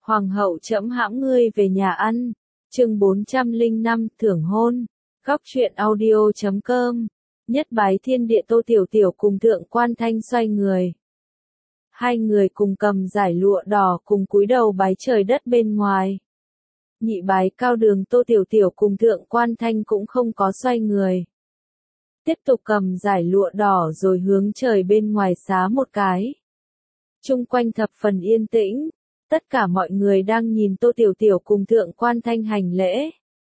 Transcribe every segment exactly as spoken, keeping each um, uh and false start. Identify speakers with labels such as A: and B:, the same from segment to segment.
A: Hoàng hậu trẫm hãm ngươi về nhà ăn. Chương bốn trăm lẻ năm thưởng hôn. Góc truyện audio chấm com. Nhất bái thiên địa Tô Tiểu Tiểu cùng Thượng Quan Thanh xoay người. Hai người cùng cầm giải lụa đỏ cùng cúi đầu bái trời đất bên ngoài. Nhị bái cao đường Tô Tiểu Tiểu cùng Thượng Quan Thanh cũng không có xoay người. Tiếp tục cầm giải lụa đỏ rồi hướng trời bên ngoài xá một cái. Chung quanh thập phần yên tĩnh, tất cả mọi người đang nhìn Tô Tiểu Tiểu cùng Thượng Quan Thanh hành lễ.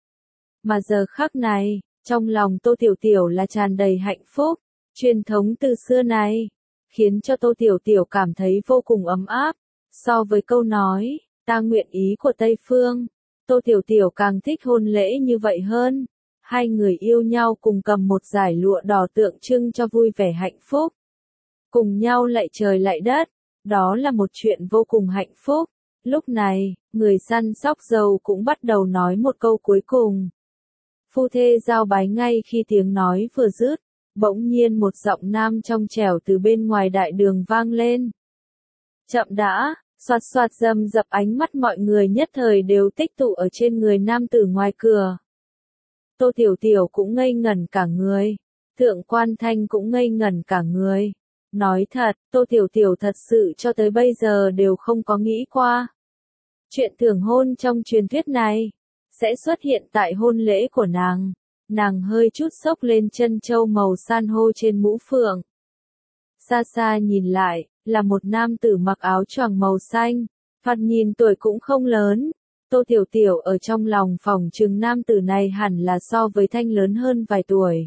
A: Mà giờ khắc này, trong lòng Tô Tiểu Tiểu là tràn đầy hạnh phúc, truyền thống từ xưa này, khiến cho Tô Tiểu Tiểu cảm thấy vô cùng ấm áp. So với câu nói, ta nguyện ý của Tây Phương, Tô Tiểu Tiểu càng thích hôn lễ như vậy hơn. Hai người yêu nhau cùng cầm một dải lụa đỏ tượng trưng cho vui vẻ hạnh phúc. Cùng nhau lạy trời lạy đất, đó là một chuyện vô cùng hạnh phúc. Lúc này, người săn sóc dâu cũng bắt đầu nói một câu cuối cùng. Phu thê giao bái ngay khi tiếng nói vừa dứt, bỗng nhiên một giọng nam trong trẻo từ bên ngoài đại đường vang lên. Chậm đã, xoạt xoạt rầm rập, ánh mắt mọi người nhất thời đều tích tụ ở trên người nam tử ngoài cửa. Tô Tiểu Tiểu cũng ngây ngẩn cả người, Thượng Quan Thanh cũng ngây ngẩn cả người. Nói thật, Tô Tiểu Tiểu thật sự cho tới bây giờ đều không có nghĩ qua. Chuyện thưởng hôn trong truyền thuyết này, sẽ xuất hiện tại hôn lễ của nàng. Nàng hơi chút xốc lên chân châu màu san hô trên mũ phượng. Xa xa nhìn lại, là một nam tử mặc áo choàng màu xanh, thoạt nhìn tuổi cũng không lớn. Tô Tiểu Tiểu ở trong lòng phỏng chừng nam tử này hẳn là so với Thanh lớn hơn vài tuổi.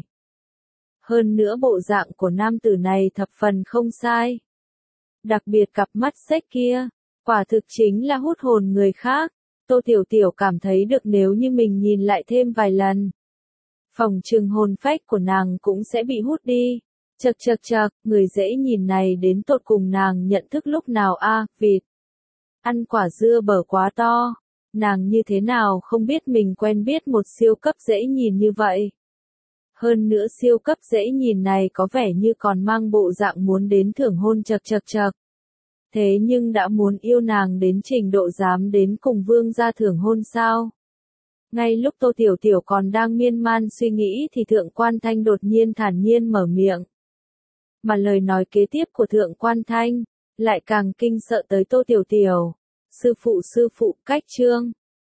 A: Hơn nữa bộ dạng của nam tử này thập phần không sai. Đặc biệt cặp mắt xếch kia, quả thực chính là hút hồn người khác. Tô Tiểu Tiểu cảm thấy được nếu như mình nhìn lại thêm vài lần, phỏng chừng hồn phách của nàng cũng sẽ bị hút đi. Chậc chậc chậc, người dễ nhìn này đến tột cùng nàng nhận thức lúc nào a, à, vịt. Ăn quả dưa bở quá to. Nàng như thế nào không biết mình quen biết một siêu cấp dễ nhìn như vậy. Hơn nữa siêu cấp dễ nhìn này có vẻ như còn mang bộ dạng muốn đến thưởng hôn chậc chậc chậc. Thế nhưng đã muốn yêu nàng đến trình độ dám đến cùng vương gia thưởng hôn sao? Ngay lúc Tô Tiểu Tiểu còn đang miên man suy nghĩ thì Thượng Quan Thanh đột nhiên thản nhiên mở miệng. Mà lời nói kế tiếp của Thượng Quan Thanh lại càng kinh sợ tới Tô Tiểu Tiểu. Sư phụ sư phụ, cách trương.